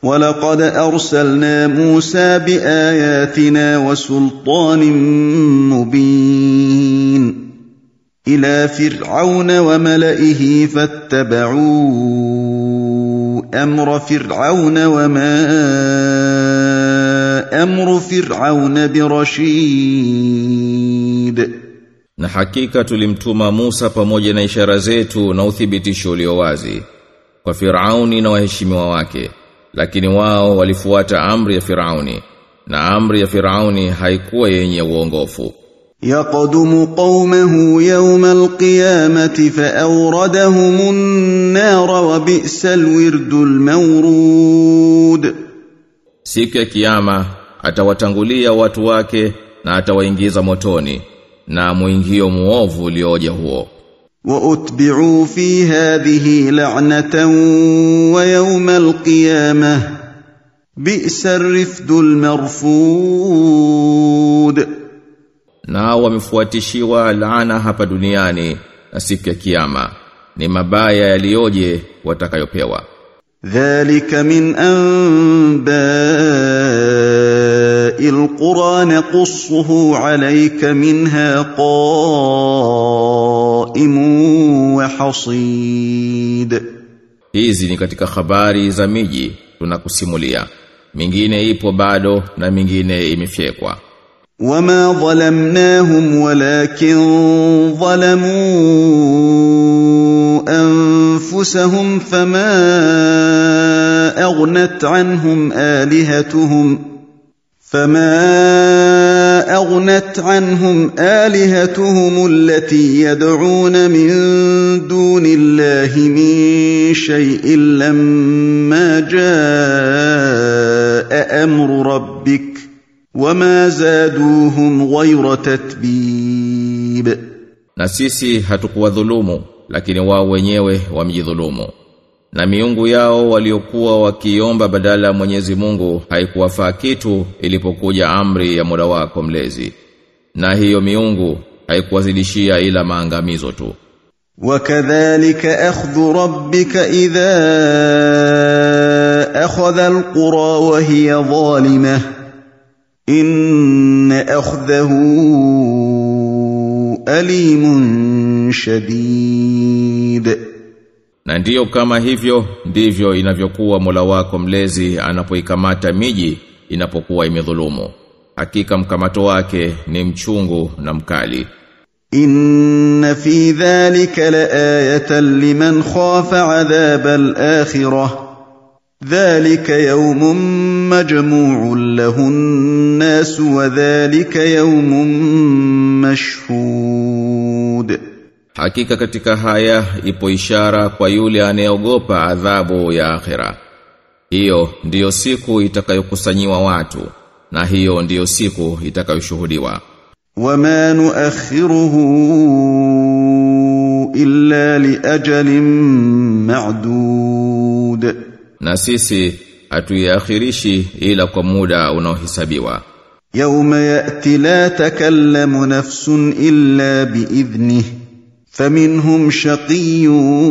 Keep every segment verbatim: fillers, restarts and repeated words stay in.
ولقد أرسلنا موسى بآياتنا وسلطان مبين إلى فرعون وملئه فاتبعوا أمر فرعون وما أمر فرعون برشيد. Na hakika tulimtuma Musa pamoja na ishara zetu na uthibitisho ulio wazi kwa Firauni na waheshimiwa wake, lakini wao walifuata amri ya Firauni, na amri ya Firauni haikuwa yenye uongofu. يقدم قومه يوم القيامة فأوردهم النار وبئس الورد المورود. Siku ya kiyama atawatangulia watu wake na atawaingiza motoni, na muingio muovu ulioje huo. وأتبعوا في هذه لعنة ويوم القيامة بئس الرفد المرفود. Na wamefuatishiwa laana hapa duniani na siku ya kiyama ni mabaya yalioje watakayopewa. ذلك من أنباء القرى نقصه عليك منها قائم وحصيد. Hizi ni katika habari za miji tunakusimulia, mingine ipo bado na mingine imefyekwa. وما ظلمناهم ولكن ظلموا أنفسهم فما أغنت عنهم آلهتهم فما أغنت عنهم آلهتهم التي يدعون من دون الله من شيء لما جاء أمر ربك وما زادوهم غير تتبيب. Na sisi hatukuwadhulumu, lakini wao wenyewe wamjidhulumu. Na miungu yao waliokuwa wakiomba badala Mwenyezi Mungu haikuwafaa kitu ilipokuja amri ya Mola wako mlezi, na hiyo miungu haikuwazidishia ila maangamizo tu. وكذلك أخذ ربك إذا أخذ القرى وهي ظالمة إن أخذه أليم شديد. Na ndiyo kama hivyo ndivyo inavyokuwa Mola wako mlezi anapoikamata miji inapokuwa imedhulumu. Hakika mkamato wake ni mchungu na mkali. إن في ذلك لآية لمن خاف عذاب الآخرة ذلك يوم مجموع له الناس وذلك يوم مشهود. Hakika katika haya ipo ishara kwa yule anayeogopa adhabu ya akhera. Hiyo ndiyo siku itakayokusanyiwa watu, na hiyo ndiyo siku itakayoshuhudiwa. وما نؤخره إلا لأجل معدود. Na sisi hatuiakhirishi ila kwa muda unaohesabiwa. يوم يأتي لا تكلم نفس إلا بإذنه فمنهم شقي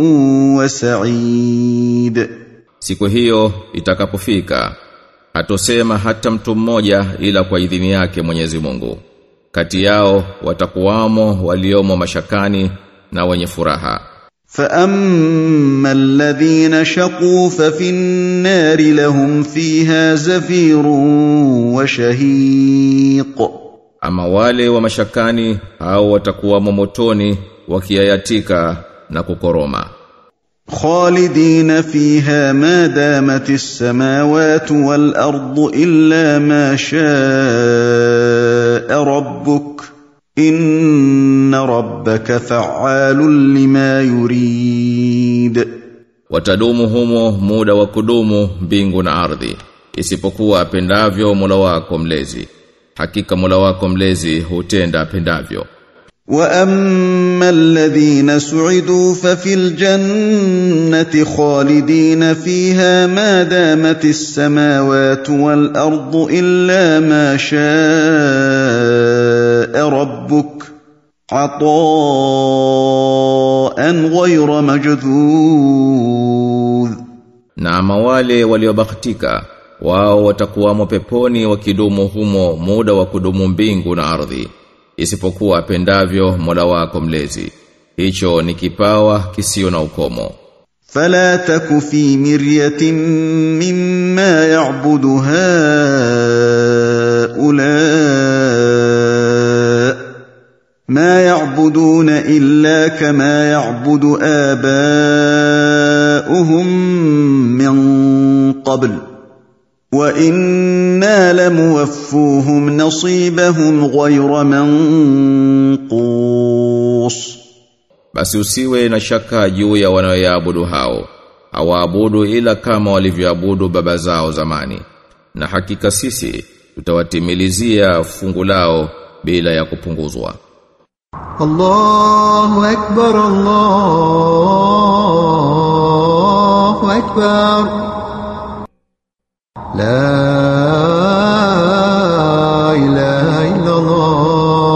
وسعيد. Siku hiyo itakapofika hatosema hata mtu mmoja ila kwa idhini yake Mwenyezi Mungu. Kati yao watakuwamo waliomo mashakani na wenye furaha. فأما الذين شقوا ففي النار لهم فيها زفير وشهيق. Ama wale wa mashakani au watakuwamo motoni wakiayatika na kukoroma. خالدين فيها ما دامت السماوات والأرض إلا ما شاء ربك إن ربك فعال لما يريد. Watadumu humo muda wa kudumu mbingu na ardhi, isipokuwa apendavyo Mola wako mlezi. Hakika Mola wako mlezi hutenda apendavyo. وأما الذين سعدوا ففي الجنة خالدين فيها ما دامت السماوات والأرض إلا ما شاء ربك عطاء غير مجذوذ. Na ama wale waliobahatika wao watakuwamo peponi wakidumu humo muda wa kudumu mbingu na ardhi, isipokuwa apendavyo Mola wako mlezi. Hicho ni kipawa kisio na ukomo. فلا تك في مرية مما يعبد هؤلاء ما يعبدون إلا كما يعبد آباؤهم من قبل وإنا لموفوهم نصيبهم غير منقوص. Basi usiwe na shaka juu ya wanaoyaabudu hao, hawaabudu ila kama walivyoabudu baba zao zamani, na hakika sisi tutawatimilizia fungu lao bila ya kupunguzwa. Allahu Akbar, Allahu Akbar, la ilaha illa Allah.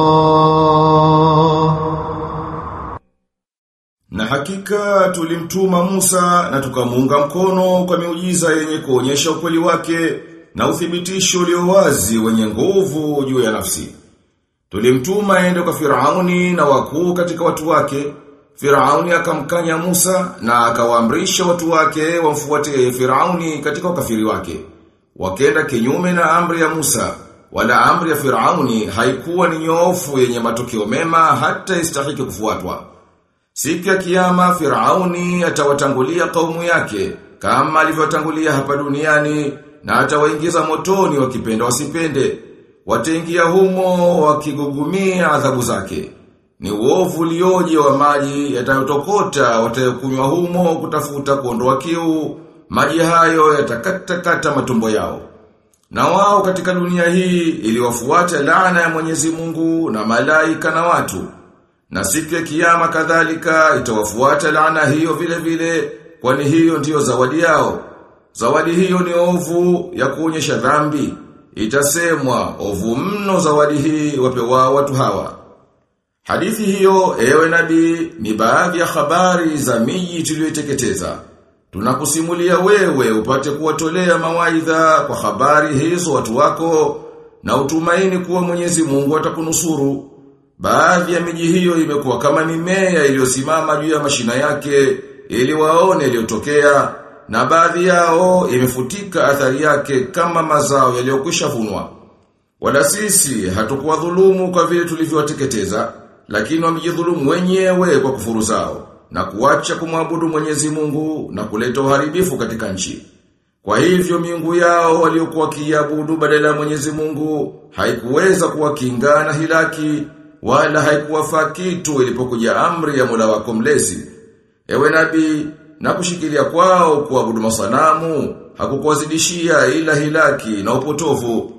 Na hakika tulimtuma Musa na tukamuunga mkono kwa miujiza yenye kuonyesha ukweli wake na uthibitisho ulio wazi wenye nguvu juu ya nafsi. Tulimtuma aende kwa Firauni na wakuu katika watu wake. Firauni akamkanya Musa na akawaamrisha watu wake wamfuate Firauni katika ukafiri wake. Wakenda kinyume na amri ya Musa, wala amri ya Firauni haikuwa ni nyoofu yenye matokeo mema hata istahiki kufuatwa. Siku ya kiyama Firauni atawatangulia kaumu yake kama alivyotangulia hapa duniani, na atawaingiza motoni wakipenda wasipende. Wataingia humo wakigugumia adhabu zake. Ni uovu ulioje wa maji yatayotokota watayokunywa humo kutafuta kuondoa kiu. Maji hayo yatakatakata matumbo yao. Na wao katika dunia hii iliwafuata laana ya Mwenyezi Mungu na malaika na watu. Na siku ya kiyama kadhalika itawafuata laana hiyo vile vile, kwani hiyo ndiyo zawadi yao. Zawadi hiyo ni ovu ya kuonyesha dhambi. Itasemwa ovu mno zawadi hii wapewa watu hawa. Hadithi hiyo, ewe nabii, ni baadhi ya habari za miji tuliyoiteketeza. Tunakusimulia wewe upate kuwatolea mawaidha kwa habari hizo watu wako, na utumaini kuwa Mwenyezi Mungu atakunusuru. Baadhi ya miji hiyo imekuwa kama mimea iliyosimama juu ya mashina yake ili waone iliyotokea, na baadhi yao imefutika athari yake kama mazao yaliyokwisha vunwa. Wala sisi hatukuwa dhulumu kwa vile tulivyowateketeza, lakini wamejidhulumu wenyewe kwa kufuru zao na kuacha kumwabudu Mwenyezi Mungu na kuleta uharibifu katika nchi. Kwa hivyo miungu yao waliokuwa wakiabudu badala ya Mwenyezi Mungu haikuweza kuwakinga na hilaki, wala haikuwafaa kitu ilipokuja amri ya Mola wako mlezi. Ewe nabii, na kushikilia kwao kuabudu masanamu hakukuwazidishia ila hilaki na upotovu.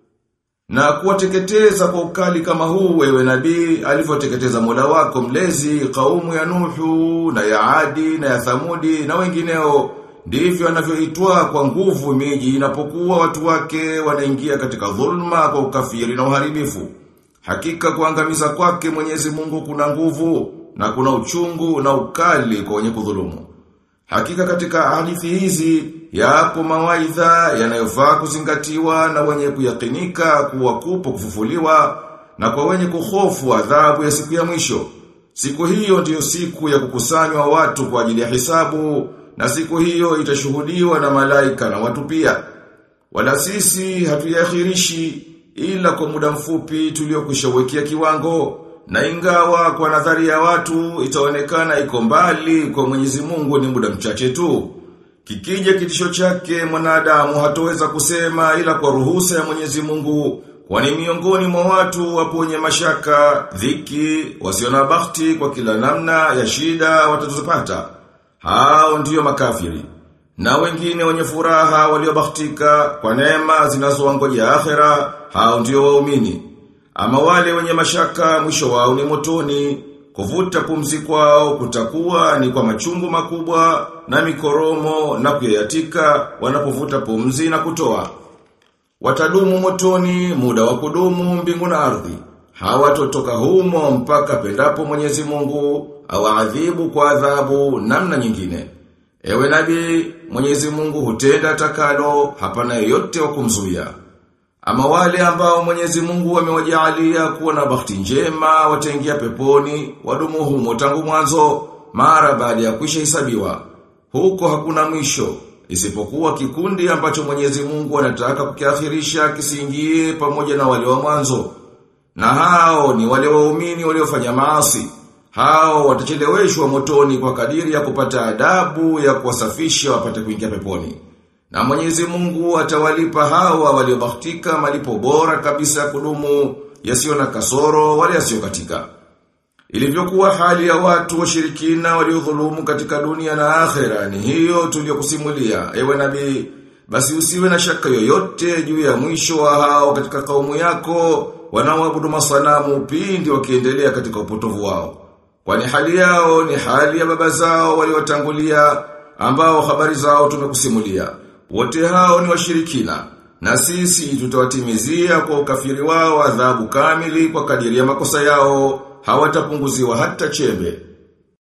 Na kuwateketeza kwa ukali kama huu, ewe nabii, alivyoteketeza Mola wako mlezi kaumu ya Nuhu na ya Adi na ya Thamudi na wengineo, ndivyo anavyoitwa kwa nguvu miji inapokuwa watu wake wanaingia katika dhulma kwa ukafiri na uharibifu. Hakika kuangamiza kwake Mwenyezi Mungu kuna nguvu na kuna uchungu na ukali kwa wenye kudhulumu. Hakika katika hadithi hizi yapo mawaidha yanayofaa kuzingatiwa na wenye kuyakinika kuwa kupo kufufuliwa, na kwa wenye kuhofu adhabu ya siku ya mwisho. Siku hiyo ndiyo siku ya kukusanywa watu kwa ajili ya hisabu, na siku hiyo itashuhudiwa na malaika na watu pia. Wala sisi hatuyakhirishi ila kwa muda mfupi tuliokushawekea kiwango, na ingawa kwa nadhari ya watu itaonekana iko mbali kwa Mwenyezi Mungu ni muda mchache tu. Kikija kitisho chake mwanadamu hatoweza kusema ila kwa ruhusa ya Mwenyezi Mungu, kwani miongoni mwa watu wapo wenye mashaka, dhiki, wasio na bahati kwa kila namna ya shida watazopata. Hao ndiyo makafiri. Na wengine wenye furaha waliobahatika kwa neema zinazowangoja akhera, hao ndiyo waumini. Ama wale wenye mashaka mwisho wao ni motoni, kuvuta pumzi kwao kutakuwa ni kwa machungu makubwa na mikoromo na kuyayatika wanapovuta pumzi na kutoa. Watadumu motoni muda wa kudumu mbingu na ardhi. Hawatotoka humo mpaka pendapo Mwenyezi Mungu awaadhibu kwa adhabu namna nyingine. Ewe nabii, Mwenyezi Mungu hutenda takalo, hapana yeyote wa kumzuia. Ama wale ambao Mwenyezi Mungu amewajalia kuwa na bahati njema wataingia peponi, wadumu humo tangu mwanzo, mara baada ya kwisha hisabiwa. Huko hakuna mwisho, isipokuwa kikundi ambacho Mwenyezi Mungu anataka kukiakhirisha kisiingie pamoja na wale wa mwanzo. Na hao ni wale waumini waliofanya maasi. Hao watacheleweshwa motoni kwa kadiri ya kupata adabu ya kuwasafisha wapate kuingia peponi. Na Mwenyezi Mungu atawalipa hawa waliobahatika malipo bora kabisa kudumu, yasiyo na kasoro wala yasiyo katika. Ilivyokuwa hali ya watu washirikina waliodhulumu katika dunia na akhera ni hiyo tuliyokusimulia, ewe nabii. Basi usiwe na shaka yoyote juu ya mwisho wa hao katika kaumu yako wanaoabudu masanamu pindi wakiendelea katika upotovu wao. Kwani hali yao ni hali ya baba zao waliotangulia ambao habari zao tumekusimulia. Wote hao ni washirikina, na sisi tutawatimizia kwa ukafiri wao adhabu kamili kwa kadiri ya makosa yao, hawatapunguziwa hata chembe.